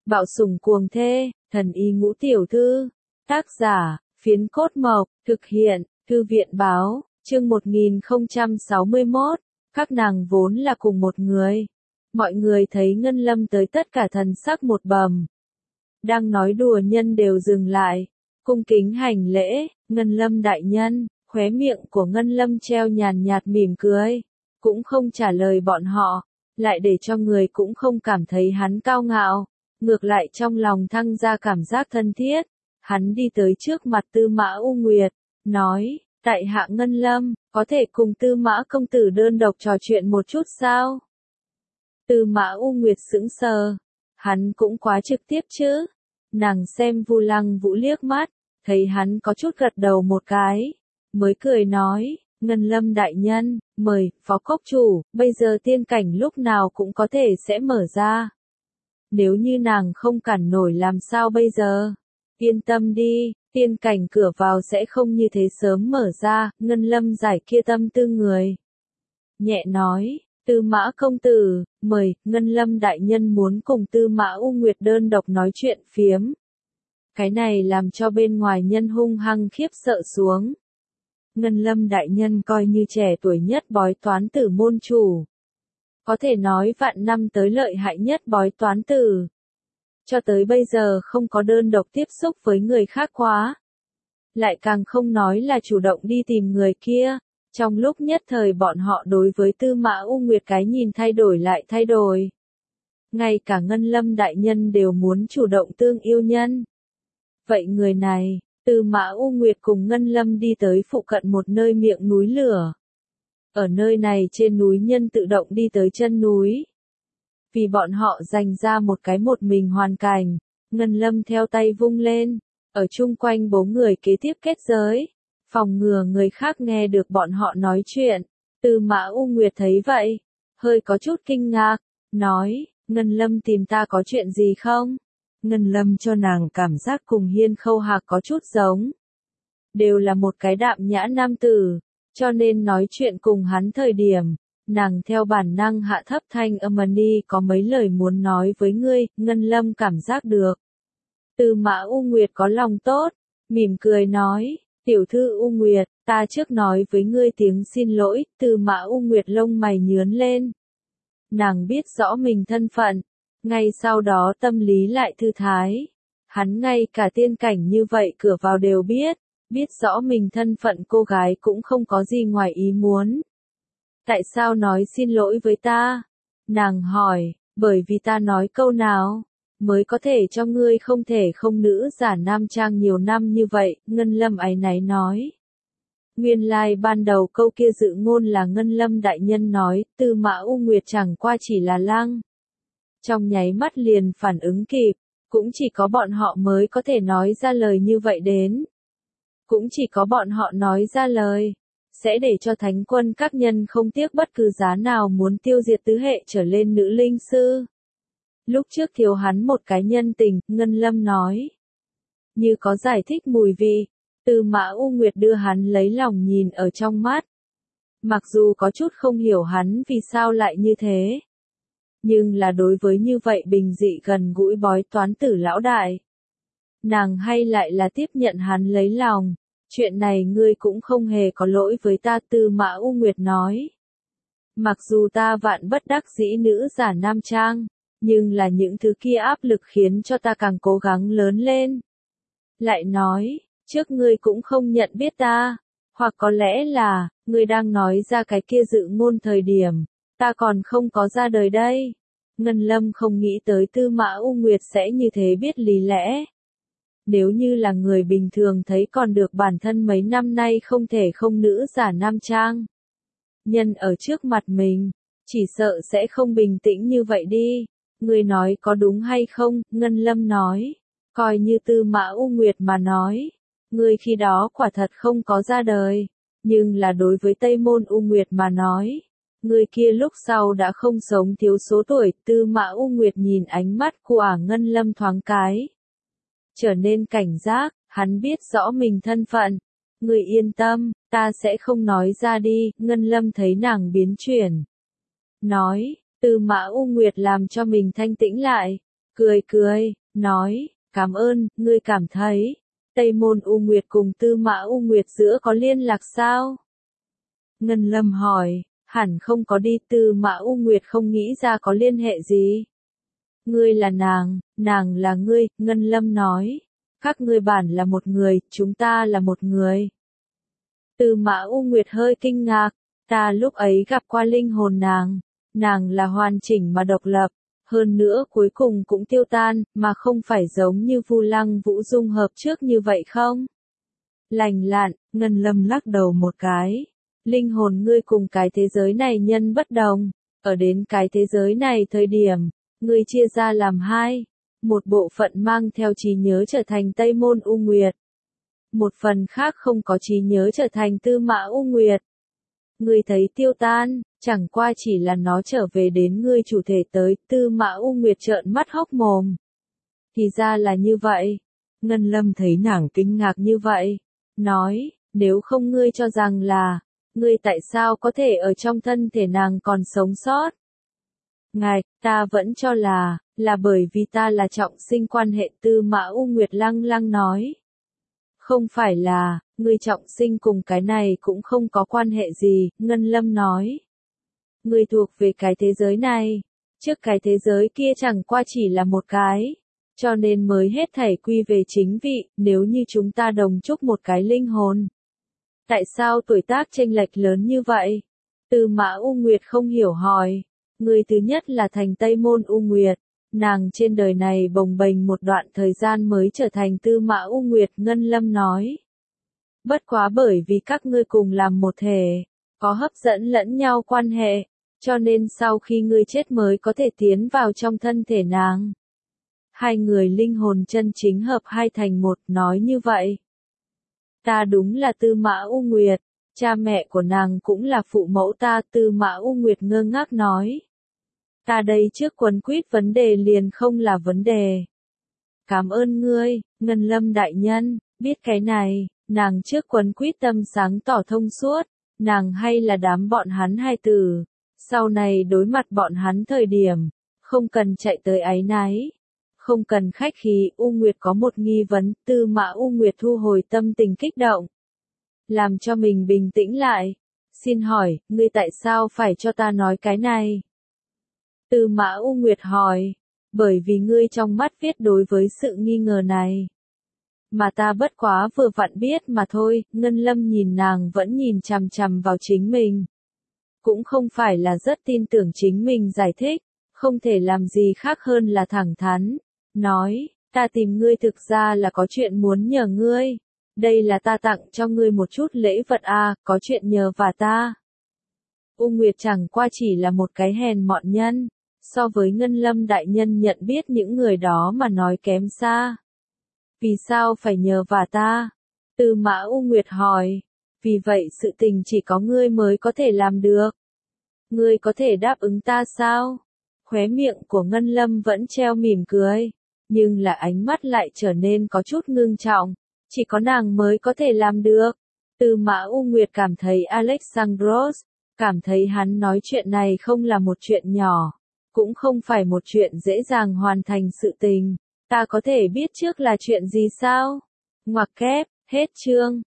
Bạo sủng cuồng thê, thần y ngũ tiểu thư. Tác giả, Phiến Cốt Mộc, thực hiện, Thư viện báo, chương 1061. Các nàng vốn là cùng một người. Mọi người thấy Ngân Lâm tới tất cả thần sắc một bầm. Đang nói đùa nhân đều dừng lại, cung kính hành lễ, Ngân Lâm đại nhân, khóe miệng của Ngân Lâm treo nhàn nhạt mỉm cười, cũng không trả lời bọn họ, lại để cho người cũng không cảm thấy hắn cao ngạo, ngược lại trong lòng thăng ra cảm giác thân thiết. Hắn đi tới trước mặt Tư Mã U Nguyệt, nói, tại hạ Ngân Lâm, có thể cùng Tư Mã công tử đơn độc trò chuyện một chút sao? Tư Mã U Nguyệt sững sờ, hắn cũng quá trực tiếp chứ. Nàng xem Vu Lăng Vũ liếc mắt, thấy hắn có chút gật đầu một cái, mới cười nói, Ngân Lâm đại nhân, mời, phó cốc chủ, bây giờ tiên cảnh lúc nào cũng có thể sẽ mở ra. Nếu như nàng không cản nổi làm sao bây giờ? Yên tâm đi, tiên cảnh cửa vào sẽ không như thế sớm mở ra, Ngân Lâm giải kia tâm tư người. Nhẹ nói, Tư Mã công tử, mời, Ngân Lâm đại nhân muốn cùng Tư Mã U Nguyệt đơn độc nói chuyện phiếm. Cái này làm cho bên ngoài nhân hung hăng khiếp sợ xuống. Ngân Lâm đại nhân coi như trẻ tuổi nhất bói toán tử môn chủ. Có thể nói vạn năm tới lợi hại nhất bói toán tử. Cho tới bây giờ không có đơn độc tiếp xúc với người khác quá. Lại càng không nói là chủ động đi tìm người kia. Trong lúc nhất thời bọn họ đối với Tư Mã U Nguyệt cái nhìn thay đổi lại thay đổi. Ngay cả Ngân Lâm đại nhân đều muốn chủ động tương yêu nhân. Vậy người này, Tư Mã U Nguyệt cùng Ngân Lâm đi tới phụ cận một nơi miệng núi lửa. Ở nơi này trên núi nhân tự động đi tới chân núi. Vì bọn họ dành ra một cái một mình hoàn cảnh, Ngân Lâm theo tay vung lên, ở chung quanh 4 người kế tiếp kết giới, phòng ngừa người khác nghe được bọn họ nói chuyện. Tư Mã U Nguyệt thấy vậy, hơi có chút kinh ngạc, nói, Ngân Lâm tìm ta có chuyện gì không? Ngân Lâm cho nàng cảm giác cùng Hiên Khâu Hạc có chút giống. Đều là một cái đạm nhã nam tử, cho nên nói chuyện cùng hắn thời điểm, nàng theo bản năng hạ thấp thanh âm, Ni có mấy lời muốn nói với ngươi. Ngân Lâm cảm giác được. Tư Mã U Nguyệt có lòng tốt, mỉm cười nói, tiểu thư U Nguyệt, ta trước nói với ngươi tiếng xin lỗi. Tư Mã U Nguyệt lông mày nhướng lên. Nàng biết rõ mình thân phận, ngay sau đó tâm lý lại thư thái. Hắn ngay cả tiên cảnh như vậy cửa vào đều biết rõ mình thân phận cô gái cũng không có gì ngoài ý muốn. Tại sao nói xin lỗi với ta? Nàng hỏi, bởi vì ta nói câu nào, mới có thể cho ngươi không thể không nữ giả nam trang nhiều năm như vậy. Ngân Lâm áy náy nói. Nguyên lai ban đầu câu kia dự ngôn là Ngân Lâm đại nhân nói, Tư Mã U Nguyệt chẳng qua chỉ là lang. Trong nháy mắt liền phản ứng kịp, cũng chỉ có bọn họ mới có thể nói ra lời như vậy đến. Cũng chỉ có bọn họ nói ra lời, sẽ để cho thánh quân các nhân không tiếc bất cứ giá nào muốn tiêu diệt tứ hệ trở lên nữ linh sư. Lúc trước thiếu hắn một cái nhân tình, Ngân Lâm nói. Như có giải thích mùi vị, Tư Mã U Nguyệt đưa hắn lấy lòng nhìn ở trong mắt. Mặc dù có chút không hiểu hắn vì sao lại như thế. Nhưng là đối với như vậy bình dị gần gũi bói toán tử lão đại. Nàng hay lại là tiếp nhận hắn lấy lòng. Chuyện này ngươi cũng không hề có lỗi với ta. Tư Mã U Nguyệt nói. Mặc dù ta vạn bất đắc dĩ nữ giả nam trang, nhưng là những thứ kia áp lực khiến cho ta càng cố gắng lớn lên. Lại nói, trước ngươi cũng không nhận biết ta, hoặc có lẽ là, ngươi đang nói ra cái kia dự ngôn thời điểm, ta còn không có ra đời đây. Ngân Lâm không nghĩ tới Tư Mã U Nguyệt sẽ như thế biết lý lẽ. Nếu như là người bình thường thấy còn được, bản thân mấy năm nay không thể không nữ giả nam trang. Nhân ở trước mặt mình, chỉ sợ sẽ không bình tĩnh như vậy đi. Ngươi nói có đúng hay không? Ngân Lâm nói. Coi như Tư Mã U Nguyệt mà nói. Ngươi khi đó quả thật không có ra đời. Nhưng là đối với Tây Môn U Nguyệt mà nói. Người kia lúc sau đã không sống thiếu số tuổi. Tư Mã U Nguyệt nhìn ánh mắt của Ngân Lâm thoáng cái. Trở nên cảnh giác, hắn biết rõ mình thân phận. Người yên tâm, ta sẽ không nói ra đi. Ngân Lâm thấy nàng biến chuyển. Nói, Tư Mã U Nguyệt làm cho mình thanh tĩnh lại. cười cười, nói, cảm ơn, ngươi cảm thấy, Tây Môn U Nguyệt cùng Tư Mã U Nguyệt giữa có liên lạc sao? Ngân Lâm hỏi, hẳn không có đi, Tư Mã U Nguyệt không nghĩ ra có liên hệ gì. Ngươi là nàng là ngươi, Ngân Lâm nói. Các ngươi bản là một người, chúng ta là một người. Tư Mã U Nguyệt hơi kinh ngạc, ta lúc ấy gặp qua linh hồn nàng là hoàn chỉnh mà độc lập, hơn nữa cuối cùng cũng tiêu tan, mà không phải giống như Vu Lăng Vũ dung hợp trước như vậy không? Lành lặn, Ngân Lâm lắc đầu một cái. Linh hồn ngươi cùng cái thế giới này nhân bất đồng, ở đến cái thế giới này thời điểm, ngươi chia ra làm hai, một bộ phận mang theo trí nhớ trở thành Tây Môn U Nguyệt, một phần khác không có trí nhớ trở thành Tư Mã U Nguyệt. Ngươi thấy tiêu tan, chẳng qua chỉ là nó trở về đến ngươi chủ thể tới, Tư Mã U Nguyệt trợn mắt hốc mồm. Thì ra là như vậy. Ngân Lâm thấy nàng kinh ngạc như vậy, nói, nếu không ngươi cho rằng là, ngươi tại sao có thể ở trong thân thể nàng còn sống sót? Ngài, ta vẫn cho là bởi vì ta là trọng sinh quan hệ, Tư Mã U Nguyệt lăng lăng nói. Không phải là, ngươi trọng sinh cùng cái này cũng không có quan hệ gì, Ngân Lâm nói. Ngươi thuộc về cái thế giới này, trước cái thế giới kia chẳng qua chỉ là một cái, cho nên mới hết thảy quy về chính vị, nếu như chúng ta đồng chúc một cái linh hồn. Tại sao tuổi tác chênh lệch lớn như vậy? Tư Mã U Nguyệt không hiểu hỏi. Người thứ nhất là thành Tây Môn U Nguyệt, nàng trên đời này bồng bềnh một đoạn thời gian mới trở thành Tư Mã U Nguyệt, Ngân Lâm nói. Bất quá bởi vì các ngươi cùng làm một thể, có hấp dẫn lẫn nhau quan hệ, cho nên sau khi ngươi chết mới có thể tiến vào trong thân thể nàng. Hai người linh hồn chân chính hợp hai thành một, nói như vậy. Ta đúng là Tư Mã U Nguyệt, cha mẹ của nàng cũng là phụ mẫu ta, Tư Mã U Nguyệt ngơ ngác nói. Ta đây trước quấn quýt vấn đề liền không là vấn đề. Cảm ơn ngươi, Ngân Lâm đại nhân, biết cái này, nàng trước quấn quýt tâm sáng tỏ thông suốt, nàng hay là đám bọn hắn hai tử, sau này đối mặt bọn hắn thời điểm, không cần chạy tới áy náy. Không cần khách khí, U Nguyệt có một nghi vấn, Tư Mã U Nguyệt thu hồi tâm tình kích động. Làm cho mình bình tĩnh lại. Xin hỏi, ngươi tại sao phải cho ta nói cái này? Tư Mã U Nguyệt hỏi, bởi vì ngươi trong mắt viết đối với sự nghi ngờ này. Mà ta bất quá vừa vặn biết mà thôi, Ngân Lâm nhìn nàng vẫn nhìn chằm chằm vào chính mình. Cũng không phải là rất tin tưởng chính mình giải thích, không thể làm gì khác hơn là thẳng thắn. Nói, ta tìm ngươi thực ra là có chuyện muốn nhờ ngươi. Đây là ta tặng cho ngươi một chút lễ vật có chuyện nhờ và ta. U Nguyệt chẳng qua chỉ là một cái hèn mọn nhân, so với Ngân Lâm đại nhân nhận biết những người đó mà nói kém xa. Vì sao phải nhờ và ta? Tư Mã U Nguyệt hỏi. Vì vậy sự tình chỉ có ngươi mới có thể làm được. Ngươi có thể đáp ứng ta sao? Khóe miệng của Ngân Lâm vẫn treo mỉm cười, nhưng là ánh mắt lại trở nên có chút ngưng trọng. Chỉ có nàng mới có thể làm được. Tư Mã U Nguyệt cảm thấy Alexandros, cảm thấy hắn nói chuyện này không là một chuyện nhỏ, cũng không phải một chuyện dễ dàng hoàn thành sự tình. Ta có thể biết trước là chuyện gì sao? Ngoặc kép, hết chương.